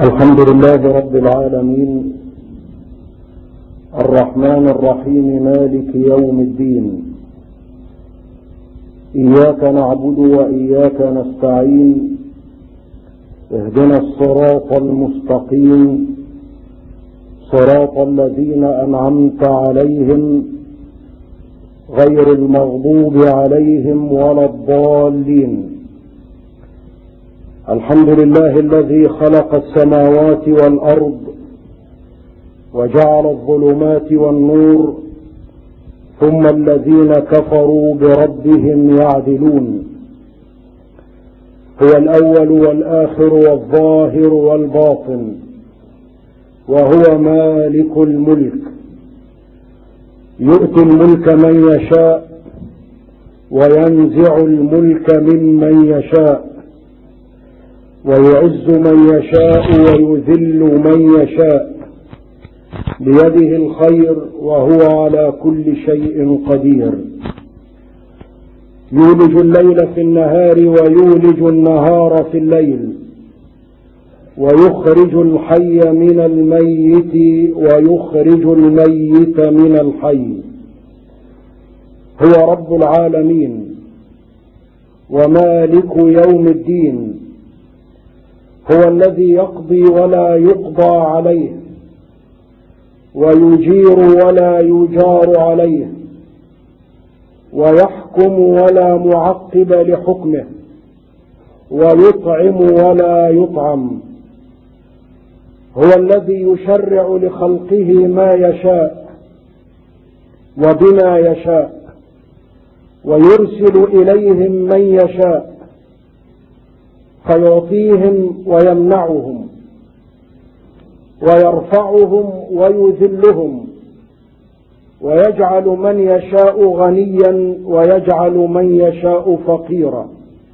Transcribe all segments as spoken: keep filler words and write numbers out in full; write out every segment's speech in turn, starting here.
الحمد لله رب العالمين الرحمن الرحيم مالك يوم الدين. إياك نعبد وإياك نستعين، اهدنا الصراط المستقيم صراط الذين أنعمت عليهم غير المغضوب عليهم ولا الضالين. الحمد لله الذي خلق السماوات والأرض وجعل الظلمات والنور، ثم الذين كفروا بربهم يعدلون. هو الأول والآخر والظاهر والباطن، وهو مالك الملك، يؤتي الملك من يشاء وينزع الملك ممن يشاء، ويعز من يشاء ويذل من يشاء، بيده الخير وهو على كل شيء قدير. يولج الليل في النهار ويولج النهار في الليل، ويخرج الحي من الميت ويخرج الميت من الحي. هو رب العالمين ومالك يوم الدين، هو الذي يقضي ولا يقضى عليه، ويجير ولا يجار عليه، ويحكم ولا معقب لحكمه، ويطعم ولا يطعم. هو الذي يشرع لخلقه ما يشاء وبما يشاء، ويرسل إليهم من يشاء فيعطيهم ويمنعهم، ويرفعهم ويذلهم، ويجعل من يشاء غنيا ويجعل من يشاء فقيرا،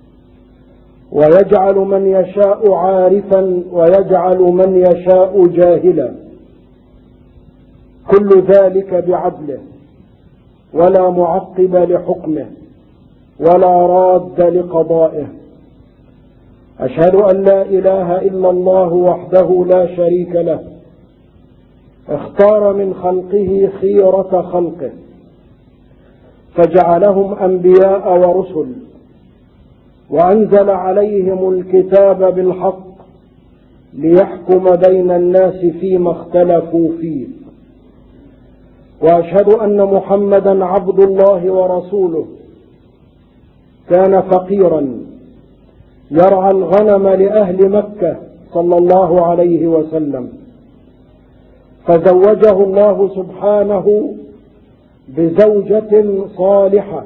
ويجعل من يشاء عارفا ويجعل من يشاء جاهلا، كل ذلك بعدله، ولا معقب لحكمه ولا راد لقضائه. أشهد أن لا إله إلا الله وحده لا شريك له، اختار من خلقه خيرة خلقه، فجعلهم أنبياء ورسل، وأنزل عليهم الكتاب بالحق ليحكم بين الناس فيما اختلفوا فيه. وأشهد أن محمدا عبد الله ورسوله، كان فقيرا يرعى الغنم لأهل مكة صلى الله عليه وسلم، فزوجه الله سبحانه بزوجة صالحة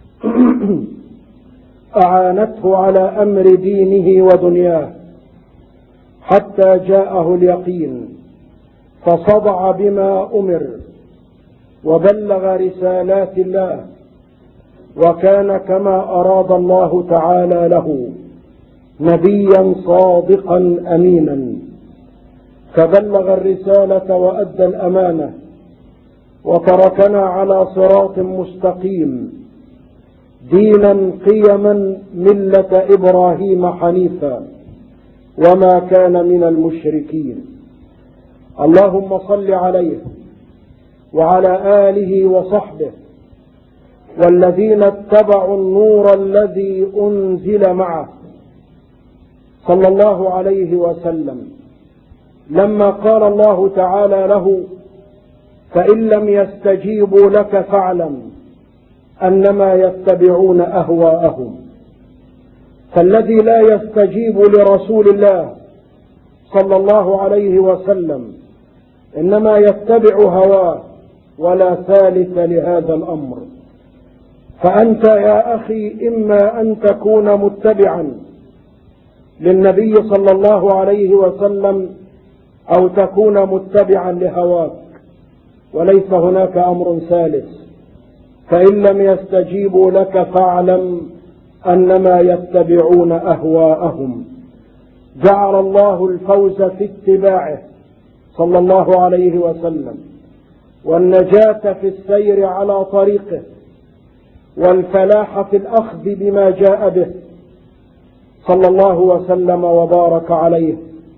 أعانته على أمر دينه ودنياه حتى جاءه اليقين، فصدع بما أمر وبلغ رسالات الله، وكان كما أراد الله تعالى له نبيا صادقا أمينا، فبلغ الرسالة وأدى الأمانة، وتركنا على صراط مستقيم دينا قيما ملة إبراهيم حنيفا، وما كان من المشركين. اللهم صل عليه وعلى آله وصحبه والذين اتبعوا النور الذي أنزل معه صلى الله عليه وسلم، لما قال الله تعالى له: فإن لم يستجيبوا لك فاعلم أنما يتبعون أهواءهم. فالذي لا يستجيب لرسول الله صلى الله عليه وسلم إنما يتبع هواه، ولا ثالث لهذا الأمر. فأنت يا أخي إما أن تكون متبعا للنبي صلى الله عليه وسلم أو تكون متبعا لهواك، وليس هناك أمر ثالث. فإن لم يستجيبوا لك فاعلم أنما يتبعون أهواءهم. جعل الله الفوز في اتباعه صلى الله عليه وسلم، والنجاة في السير على طريقه، والفلاح في الأخذ بما جاء به صلى الله وسلم وبارك عليه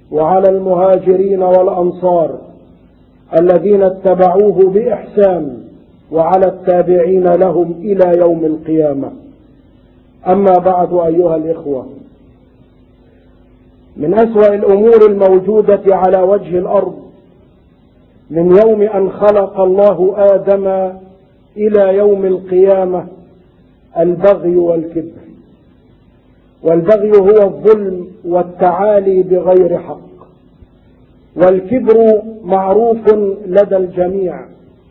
وعلى المهاجرين والأنصار الذين اتبعوه بإحسان وعلى التابعين لهم إلى يوم القيامة. أما بعد أيها الإخوة، من أسوأ الأمور الموجودة على وجه الأرض من يوم أن خلق الله آدم إلى يوم القيامة البغي والكبر. والبغي هو الظلم والتعالي بغير حق، والكبر معروف لدى الجميع.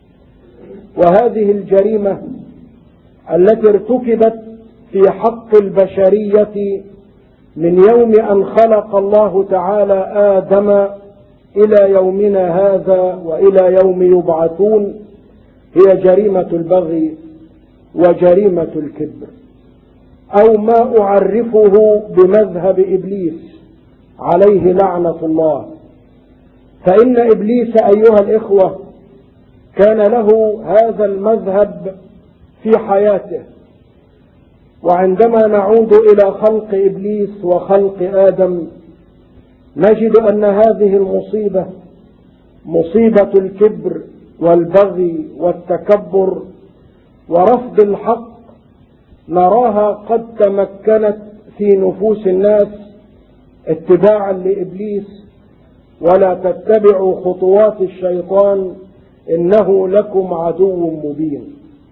وهذه الجريمة التي ارتكبت في حق البشرية من يوم أن خلق الله تعالى آدم إلى يومنا هذا وإلى يوم يبعثون هي جريمة البغي وجريمة الكبر، أو ما أعرفه بمذهب إبليس عليه لعنة الله. فإن إبليس أيها الإخوة كان له هذا المذهب في حياته. وعندما نعود إلى خلق إبليس وخلق آدم نجد أن هذه المصيبة، مصيبة الكبر والبغي والتكبر ورفض الحق، نراها قد تمكنت في نفوس الناس اتباعا لإبليس. ولا تتبعوا خطوات الشيطان إنه لكم عدو مبين.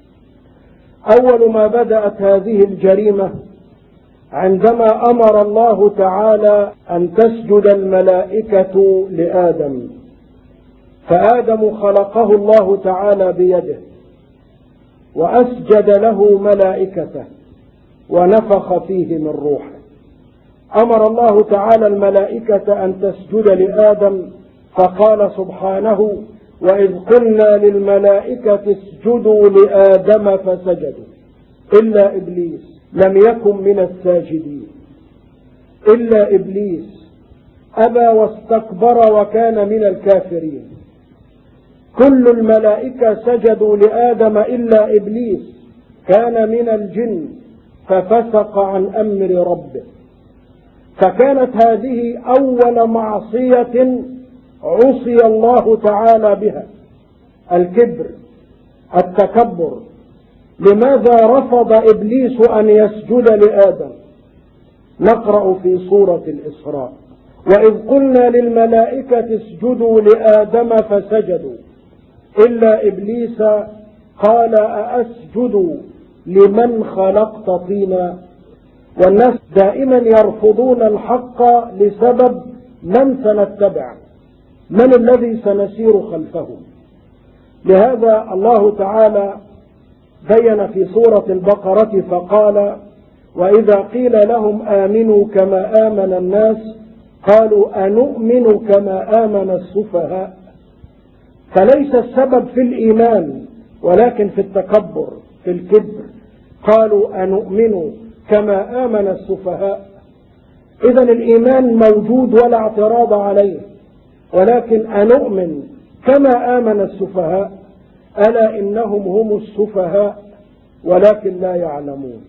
أول ما بدأت هذه الجريمة عندما أمر الله تعالى أن تسجد الملائكة لآدم، فآدم خلقه الله تعالى بيده وأسجد له ملائكته ونفخ فيه من روحه. أمر الله تعالى الملائكة أن تسجد لآدم، فقال سبحانه: وإذ قلنا للملائكة اسجدوا لآدم فسجدوا إلا إبليس لم يكن من الساجدين. إلا إبليس أبى واستكبر وكان من الكافرين. كل الملائكة سجدوا لآدم إلا إبليس، كان من الجن ففسق عن أمر ربه. فكانت هذه أول معصية عصي الله تعالى بها، الكبر، التكبر. لماذا رفض إبليس أن يسجد لآدم؟ نقرأ في سورة الإسراء: وإذ قلنا للملائكة اسجدوا لآدم فسجدوا إلا إبليس قال أأسجد لمن خلقت طينا. والناس دائما يرفضون الحق لسبب: من سنتبع؟ من الذي سنسير خلفه؟ لهذا الله تعالى بين في سورة البقرة فقال: وإذا قيل لهم آمنوا كما آمن الناس قالوا أنؤمن كما آمن السفهاء. فليس السبب في الإيمان ولكن في التكبر، في الكبر. قالوا أنؤمن كما آمن السفهاء. إذن الإيمان موجود ولا اعتراض عليه، ولكن أنؤمن كما آمن السفهاء. ألا إنهم هم السفهاء ولكن لا يعلمون.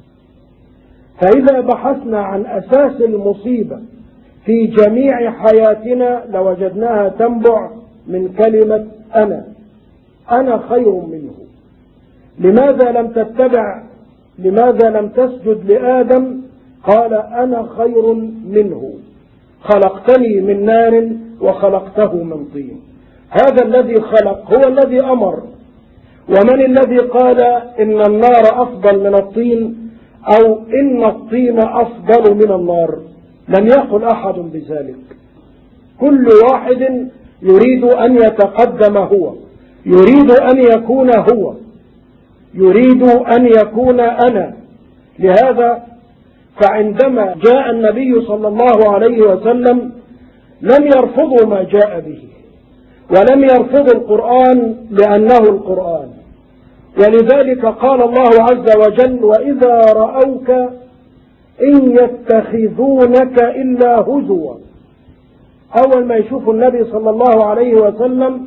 فإذا بحثنا عن أساس المصيبة في جميع حياتنا لوجدناها تنبع من كلمة أنا. أنا خير منه. لماذا لم تتبع؟ لماذا لم تسجد لآدم؟ قال: أنا خير منه، خلقتني من نار وخلقته من طين. هذا الذي خلق هو الذي أمر. ومن الذي قال إن النار أفضل من الطين أو إن الطين أفضل من النار؟ لم يقل أحد بذلك. كل واحد يريد أن يتقدم هو، يريد أن يكون هو، يريد أن يكون أنا. لهذا فعندما جاء النبي صلى الله عليه وسلم لم يرفضوا ما جاء به، ولم يرفضوا القرآن لأنه القرآن. ولذلك قال الله عز وجل: وإذا رأوك إن يتخذونك إلا هزوا. أول ما يشوفوا النبي صلى الله عليه وسلم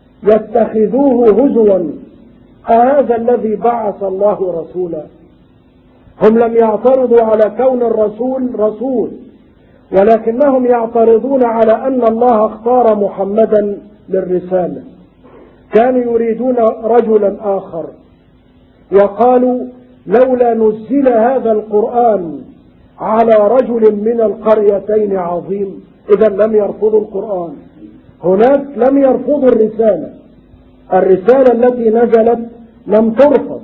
يتخذوه هزوا. أهذا الذي بعث الله رسولا؟ هم لم يعترضوا على كون الرسول رسول، ولكنهم يعترضون على أن الله اختار محمدا للرسالة. كانوا يريدون رجلا آخر، وقالوا لولا نزل هذا القرآن على رجل من القريتين عظيم. إذا لم يرفضوا القرآن، هناك لم يرفضوا الرسالة، الرسالة التي نزلت لم ترفض،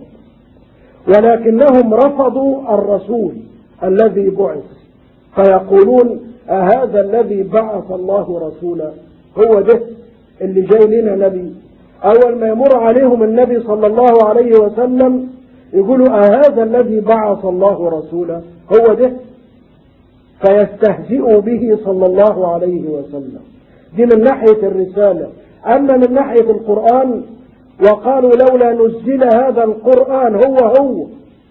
ولكنهم رفضوا الرسول الذي بعث، فيقولون أهذا الذي بعث الله رسولا هو ده اللي جاي لنا نبي؟ أول ما يمر عليهم النبي صلى الله عليه وسلم يقولوا أهذا الذي بعث الله رسولا هو ده، فيستهزئوا به صلى الله عليه وسلم. دي من ناحية الرسالة. أما من ناحية القرآن وقالوا لولا نزل هذا القرآن هو هو،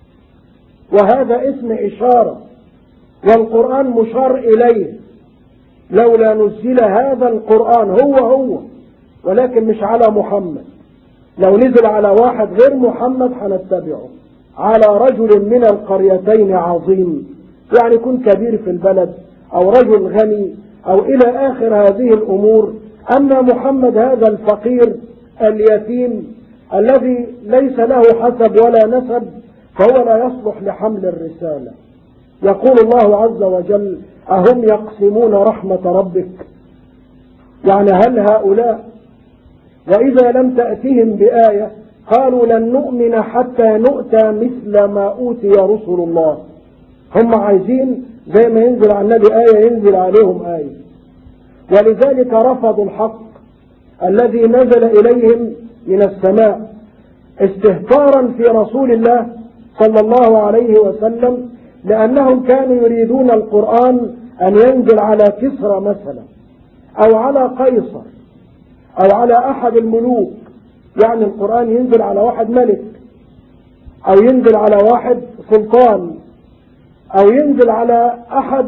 وهذا اسم إشارة، والقرآن مشار إليه. لولا نزل هذا القرآن هو هو، ولكن مش على محمد. لو نزل على واحد غير محمد هنتبعه، على رجل من القريتين عظيم، يعني يكون كبير في البلد أو رجل غني أو إلى آخر هذه الأمور. أما محمد هذا الفقير اليتيم الذي ليس له حسب ولا نسب، فهو لا يصلح لحمل الرسالة. يقول الله عز وجل أهم يقسمون رحمة ربك، يعني هل هؤلاء وإذا لم تأتهم بآية قالوا لن نؤمن حتى نؤتى مثل ما أوتي رسل الله. هم عايزين زي ما ينزل على النبي آية ينزل عليهم آية، ولذلك رفضوا الحق الذي نزل إليهم من السماء استهتارا في رسول الله صلى الله عليه وسلم، لأنهم كانوا يريدون القرآن أن ينزل على كسرى مثلا أو على قيصر أو على أحد الملوك، يعني القرآن ينزل على واحد ملك أو ينزل على واحد سلطان أو ينزل على أحد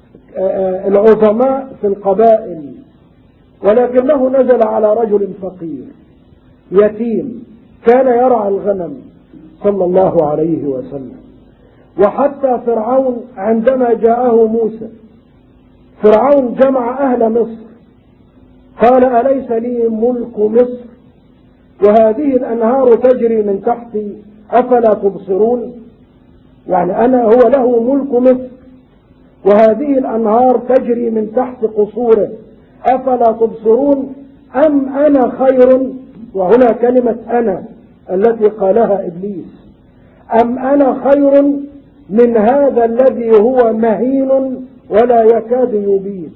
العظماء في القبائل، ولكنه نزل على رجل فقير يتيم كان يرعى الغنم صلى الله عليه وسلم. وحتى فرعون عندما جاءه موسى، فرعون جمع أهل مصر قال أليس لي ملك مصر وهذه الأنهار تجري من تحتي أفلا تبصرون؟ يعني أنا هو له ملك مصر وهذه الأنهار تجري من تحت قصوره أفلا تبصرون أم أنا خير، وهنا كلمة أنا التي قالها إبليس، أم أنا خير من هذا الذي هو مهين ولا يكاد يبين.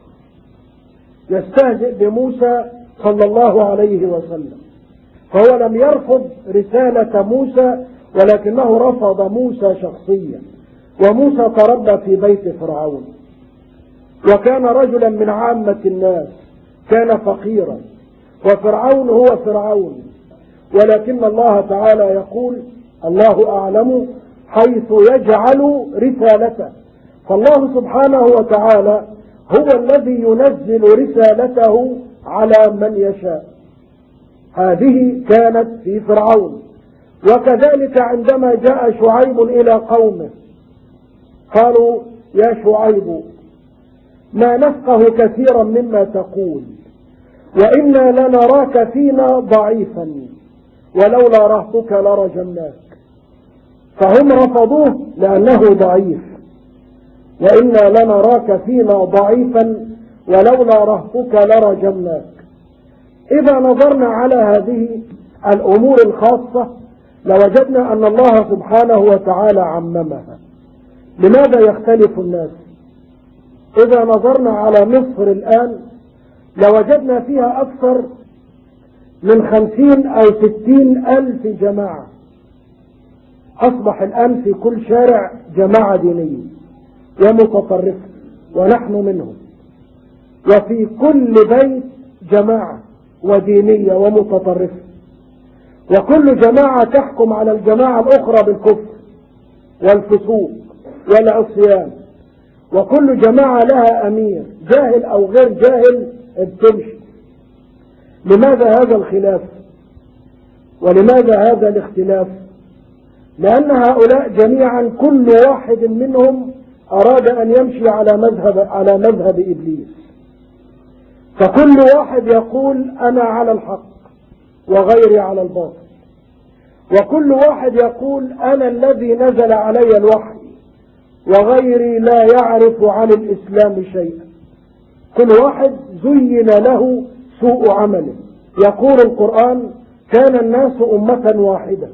يستهزئ بموسى صلى الله عليه وسلم، فهو لم يرفض رسالة موسى ولكنه رفض موسى شخصيا. وموسى تربى في بيت فرعون وكان رجلا من عامة الناس، كان فقيرا، وفرعون هو فرعون، ولكن الله تعالى يقول الله أعلم حيث يجعل رسالته. فالله سبحانه وتعالى هو الذي ينزل رسالته على من يشاء. هذه كانت في فرعون. وكذلك عندما جاء شعيب إلى قومه قالوا يا شعيب ما نفقه كثيرا مما تقول وإنا لنراك فينا ضعيفا ولولا رهتك لرجمناك. فهم رفضوه لأنه ضعيف، وإنا لنراك فينا ضعيفا ولولا رهتك لرجمناك. إذا نظرنا على هذه الأمور الخاصة لوجدنا أن الله سبحانه وتعالى عممها. لماذا يختلف الناس؟ إذا نظرنا على مصر الآن لوجدنا فيها أكثر من خمسين أو ستين ألف جماعة. أصبح الآن في كل شارع جماعة دينية ومتطرفة ونحن منهم، وفي كل بيت جماعة ودينية ومتطرفة، وكل جماعة تحكم على الجماعة الأخرى بالكفر والفسوق والعصيان، وكل جماعة لها أمير جاهل أو غير جاهل بتمشي. لماذا هذا الخلاف ولماذا هذا الاختلاف؟ لأن هؤلاء جميعا كل واحد منهم أراد أن يمشي على مذهب على مذهب إبليس، فكل واحد يقول أنا على الحق وغيري على الباطل، وكل واحد يقول أنا الذي نزل علي الوحي وغيري لا يعرف عن الإسلام شيئا. كل واحد زين له سوء عمله. يقول القرآن كان الناس أمة واحدة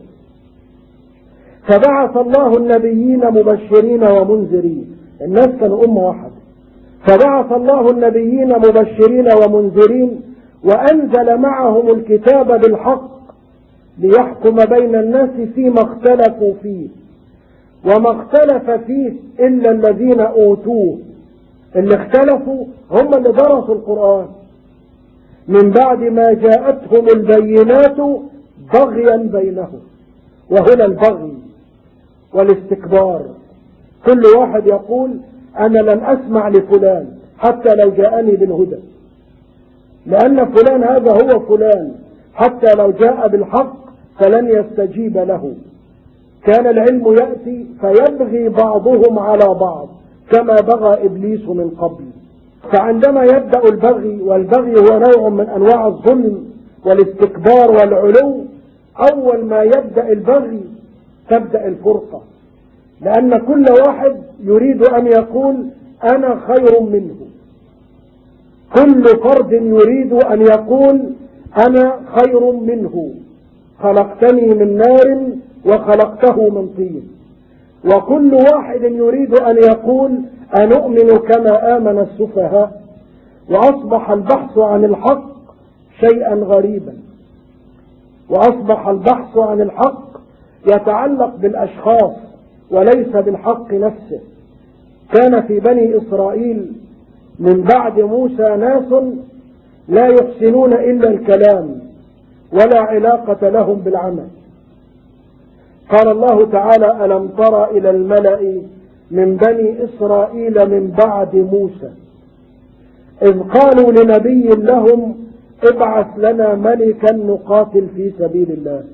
فبعث الله النبيين مبشرين ومنذرين. الناس كانوا أمة واحدة، فبعث الله النبيين مبشرين ومنذرين وأنزل معهم الكتاب بالحق ليحكم بين الناس فيما اختلفوا فيه، وما اختلف فيه إلا الذين أوتوه. اللي اختلفوا هم اللي درسوا القرآن من بعد ما جاءتهم البينات بغيا بينهم. وهنا البغي والاستكبار، كل واحد يقول أنا لن أسمع لفلان حتى لو جاءني بالهدى، لأن فلان هذا هو فلان، حتى لو جاء بالحق فلن يستجيب له. كان العلم يأتي فيبغي بعضهم على بعض كما بغى إبليس من قبل. فعندما يبدأ البغي، والبغي هو نوع من أنواع الظلم والاستكبار والعلو، أول ما يبدأ البغي تبدأ الفرقة، لأن كل واحد يريد أن يقول أنا خير منه. كل فرد يريد أن يقول أنا خير منه، خلقتني من نار وخلقته من طين. وكل واحد يريد أن يقول أنؤمن كما آمن السفهاء. وأصبح البحث عن الحق شيئا غريبا، وأصبح البحث عن الحق يتعلق بالأشخاص وليس بالحق نفسه. كان في بني إسرائيل من بعد موسى ناس لا يحسنون إلا الكلام ولا علاقة لهم بالعمل. قال الله تعالى ألم تر إلى الملأ من بني إسرائيل من بعد موسى إذ قالوا لنبي لهم ابعث لنا ملكا نقاتل في سبيل الله.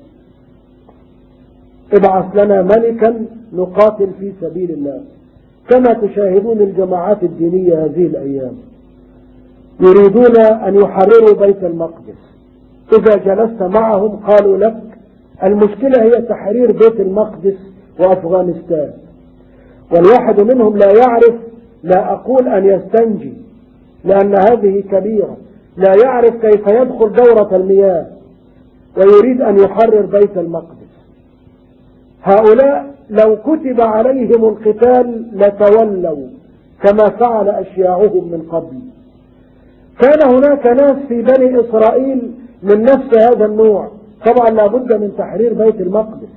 ابعث لنا ملكا نقاتل في سبيل الله. كما تشاهدون الجماعات الدينية هذه الأيام يريدون أن يحرروا بيت المقدس. إذا جلست معهم قالوا لك المشكلة هي تحرير بيت المقدس وأفغانستان. والواحد منهم لا يعرف، لا أقول أن يستنجي لأن هذه كبيرة، لا يعرف كيف يدخل دورة المياه ويريد أن يحرر بيت المقدس. هؤلاء لو كتب عليهم القتال لتولوا كما فعل أشياعهم من قبل. كان هناك ناس في بني إسرائيل من نفس هذا النوع، طبعا لابد من تحرير بيت المقدس،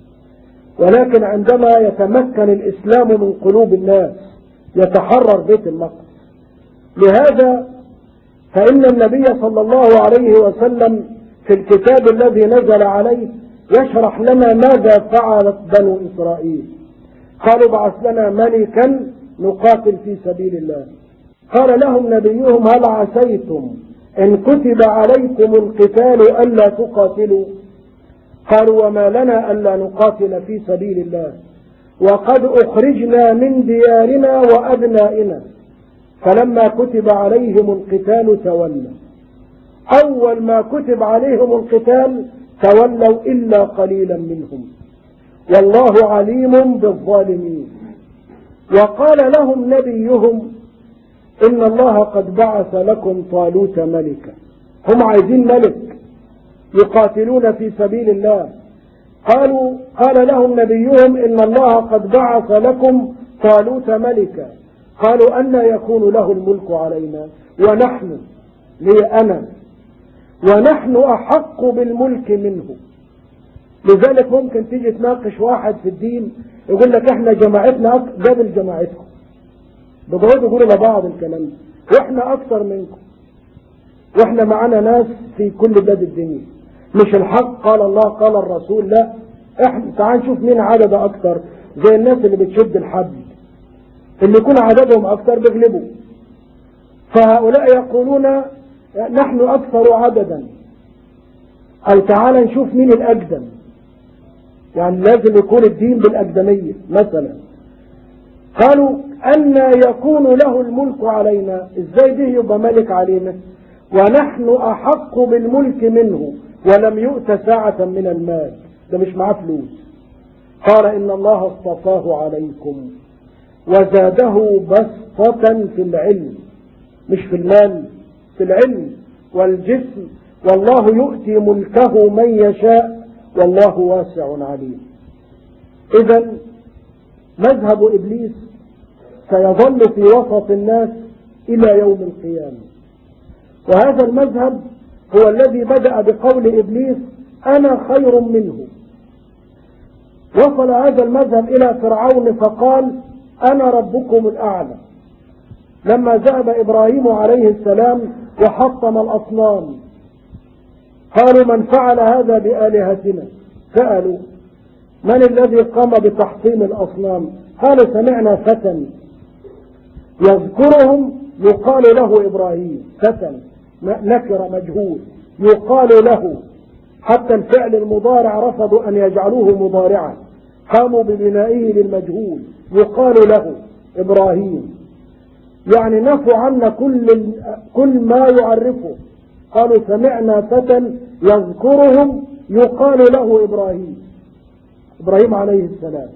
ولكن عندما يتمكن الإسلام من قلوب الناس يتحرر بيت المقدس. لهذا فإن النبي صلى الله عليه وسلم في الكتاب الذي نزل عليه يشرح لنا ماذا فعلت بنو إسرائيل. قالوا ابعث لنا ملكا نقاتل في سبيل الله. قال لهم نبيهم هل عسيتم إن كتب عليكم القتال ألا تقاتلوا؟ قالوا وما لنا ألا نقاتل في سبيل الله وقد أخرجنا من ديارنا وأبنائنا. فلما كتب عليهم القتال تولوا. أول ما كتب عليهم القتال تولوا إلا قليلا منهم والله عليم بالظالمين. وقال لهم نبيهم إن الله قد بعث لكم طالوت ملكا. هم عايزين ملك يقاتلون في سبيل الله. قالوا قال لهم نبيهم إن الله قد بعث لكم طالوت ملكا. قالوا أن يكون له الملك علينا ونحن لي أنا ونحن أحق بالملك منه. لذلك ممكن تيجي تناقش واحد في الدين يقول لك احنا جماعتنا قبل جماعتكم، بقعدوا يقولوا لبعض الكلام ده، واحنا اكثر منكم، واحنا معانا ناس في كل بلاد الدنيا. مش الحق قال الله قال الرسول، لا، احنا تعال نشوف مين عدد اكثر. زي الناس اللي بتشد الحبل اللي يكون عددهم اكثر بيغلبوا. فهؤلاء يقولون نحن اكثر عددا. قال تعال نشوف مين الاقدم، يعني لازم يكون الدين بالاقدمية مثلا. قالوا أن يكون له الملك علينا، إزاي ده يبقى ملك علينا ونحن أحق بالملك منه ولم يؤت ساعة من المال، ده مش معاه فلوس. قال إن الله اصطفاه عليكم وزاده بسطة في العلم، مش في المال، في العلم والجسم، والله يؤتي ملكه من يشاء والله واسع عليم. إذن مذهب إبليس سيظل في وسط الناس إلى يوم القيامة، وهذا المذهب هو الذي بدأ بقول إبليس أنا خير منه. وصل هذا المذهب إلى فرعون فقال أنا ربكم الأعلى. لما ذهب إبراهيم عليه السلام وحطم الأصنام قالوا من فعل هذا بآلهتنا؟ سألوا من الذي قام بتحطيم الأصنام؟ قالوا سمعنا فتى يذكرهم يقال له إبراهيم. فتى نكر مجهول يقال له، حتى الفعل المضارع رفضوا أن يجعلوه مضارعا، قاموا ببنائه للمجهول يقال له إبراهيم، يعني نفوا عنا كل كل ما يعرفه. قالوا سمعنا فتى يذكرهم يقال له إبراهيم، إبراهيم عليه السلام.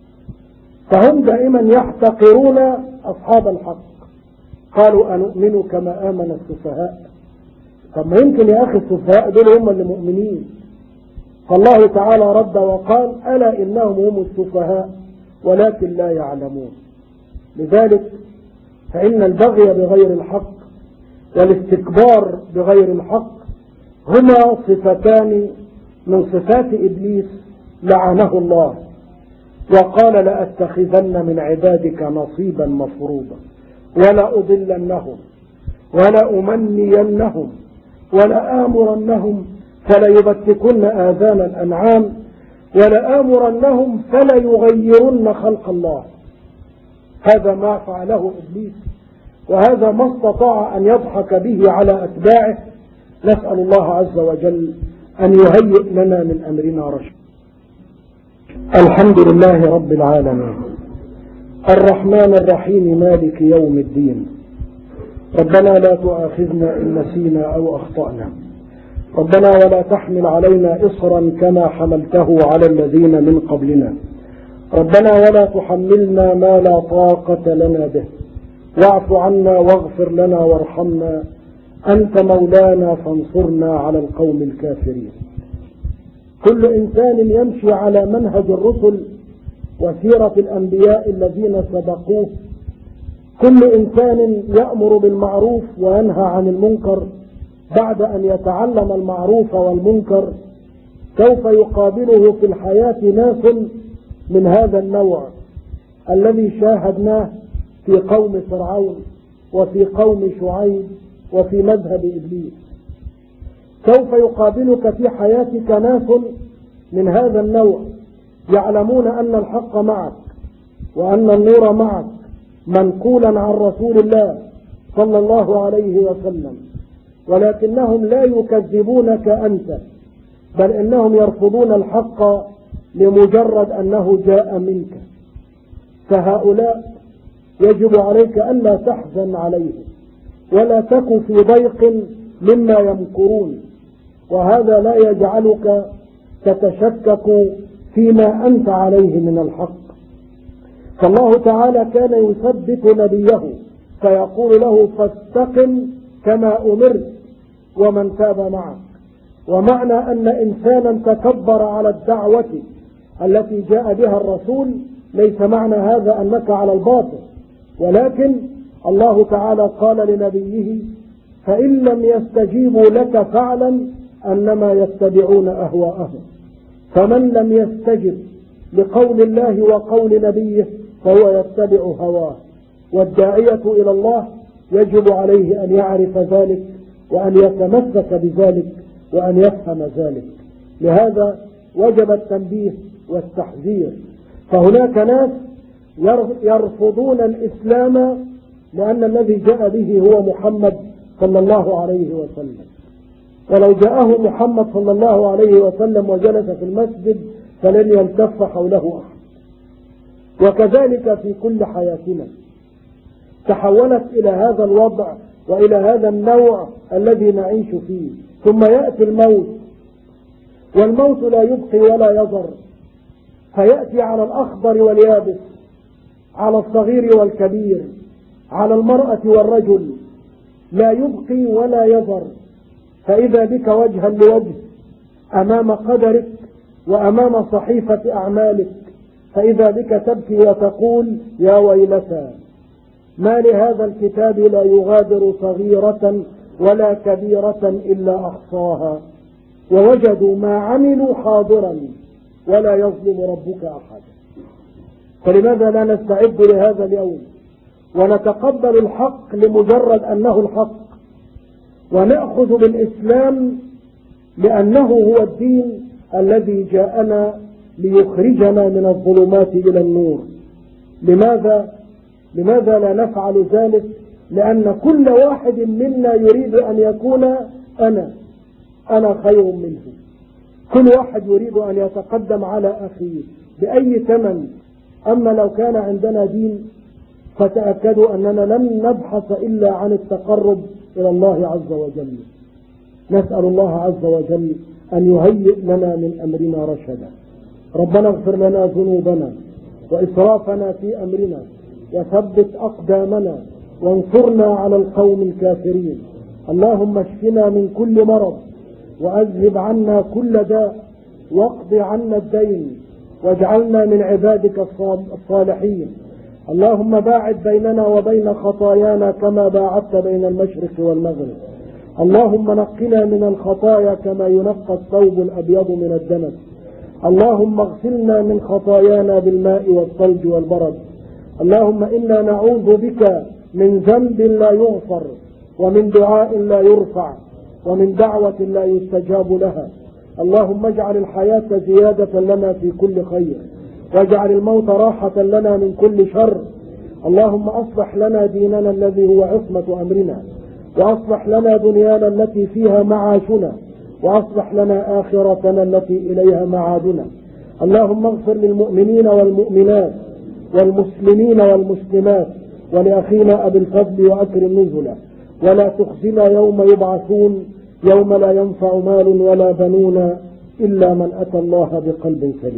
فهم دائما يحتقرون أصحاب الحق. قالوا أنؤمن كما آمن السفهاء؟ طب ما يمكن يا أخي السفهاء دول هم اللي مؤمنين. فالله تعالى رد وقال ألا إنهم هم السفهاء ولكن لا يعلمون. لذلك فإن البغي بغير الحق والاستكبار بغير الحق هما صفتان من صفات إبليس لعنه الله، وقال لأتخذن من عبادك نصيبا مفروضا ولا أضلنهم ولا أمنينهم ولا آمرنهم فلا يبتكن آذان الأنعام ولا آمرنهم فلا يغيرن خلق الله. هذا ما فعله إبليس، وهذا ما استطاع أن يضحك به على أتباعه. نسأل الله عز وجل أن يهيئ لنا من أمرنا رشدا. الحمد لله رب العالمين الرحمن الرحيم مالك يوم الدين. ربنا لا تؤاخذنا إن نسينا أو أخطأنا، ربنا ولا تحمل علينا إصرا كما حملته على الذين من قبلنا، ربنا ولا تحملنا ما لا طاقة لنا به، واعف عنا واغفر لنا وارحمنا، أنت مولانا فانصرنا على القوم الكافرين. كل إنسان يمشي على منهج الرسل وسيرة الأنبياء الذين سبقوه، كل إنسان يأمر بالمعروف وينهى عن المنكر بعد أن يتعلم المعروف والمنكر سوف يقابله في الحياة ناس من هذا النوع الذي شاهدناه في قوم فرعون وفي قوم شعيب وفي مذهب إبليس. سوف يقابلك في حياتك ناس من هذا النوع يعلمون أن الحق معك وأن النور معك منقولا عن رسول الله صلى الله عليه وسلم، ولكنهم لا يكذبونك أنت، بل إنهم يرفضون الحق لمجرد أنه جاء منك. فهؤلاء يجب عليك ألا تحزن عليهم ولا تك في ضيق مما يمكرون، وهذا لا يجعلك تتشكك فيما أنت عليه من الحق. فالله تعالى كان يثبت نبيه فيقول له فاستقم كما أمرت ومن تاب معك. ومعنى أن إنسانا تكبر على الدعوة التي جاء بها الرسول ليس معنى هذا أنك على الباطل، ولكن الله تعالى قال لنبيه فإن لم يستجيبوا لك فاعلم أنما يتبعون أهواءهم. فمن لم يستجب لقول الله وقول نبيه فهو يتبع هواه، والداعية إلى الله يجب عليه أن يعرف ذلك وأن يتمسك بذلك وأن يفهم ذلك. لهذا وجب التنبيه والتحذير. فهناك ناس يرفضون الإسلام لأن الذي جاء به هو محمد صلى الله عليه وسلم، ولو جاءه محمد صلى الله عليه وسلم وجلس في المسجد فلن يلتف حوله أحد. وكذلك في كل حياتنا تحولت إلى هذا الوضع وإلى هذا النوع الذي نعيش فيه. ثم يأتي الموت، والموت لا يبقي ولا يضر، فيأتي على الأخضر واليابس، على الصغير والكبير، على المرأة والرجل، لا يبقي ولا يضر. فإذا بك وجها لوجه أمام قدرك وأمام صحيفة أعمالك، فإذا بك تبكي وتقول يا ويلتى ما لهذا الكتاب لا يغادر صغيرة ولا كبيرة إلا أحصاها ووجدوا ما عملوا حاضرا ولا يظلم ربك أحدا. فلماذا لا نستعد لهذا اليوم ونتقبل الحق لمجرد أنه الحق، ونأخذ بالإسلام لأنه هو الدين الذي جاءنا ليخرجنا من الظلمات إلى النور؟ لماذا لماذا لا نفعل ذلك؟ لأن كل واحد منا يريد أن يكون أنا أنا خير منه. كل واحد يريد أن يتقدم على أخيه بأي ثمن. أما لو كان عندنا دين فتأكدوا أننا لن نبحث إلا عن التقرب إلى الله عز وجل. نسأل الله عز وجل أن يهيئ لنا من أمرنا رشدا. ربنا اغفر لنا ذنوبنا وإسرافنا في أمرنا وثبت أقدامنا وانصرنا على القوم الكافرين. اللهم اشفنا من كل مرض وأذهب عنا كل داء واقض عنا الدين واجعلنا من عبادك الصالحين. اللهم باعد بيننا وبين خطايانا كما باعدت بين المشرق والمغرب. اللهم نقنا من الخطايا كما ينقى الثوب الأبيض من الدنس. اللهم اغسلنا من خطايانا بالماء والثلج والبرد. اللهم إنا نعوذ بك من ذنب لا يغفر ومن دعاء لا يرفع ومن دعوة لا يستجاب لها. اللهم اجعل الحياة زيادة لنا في كل خير واجعل الموت راحة لنا من كل شر. اللهم أصلح لنا ديننا الذي هو عصمة أمرنا، وأصلح لنا دنيانا التي فيها معاشنا، وأصلح لنا آخرتنا التي إليها معادنا. اللهم اغفر للمؤمنين والمؤمنات والمسلمين والمسلمات ولأخينا أبي الفضل وأكرم نزله، ولا تخزنا يوم يبعثون يوم لا ينفع مال ولا بنون إلا من أتى الله بقلب سليم.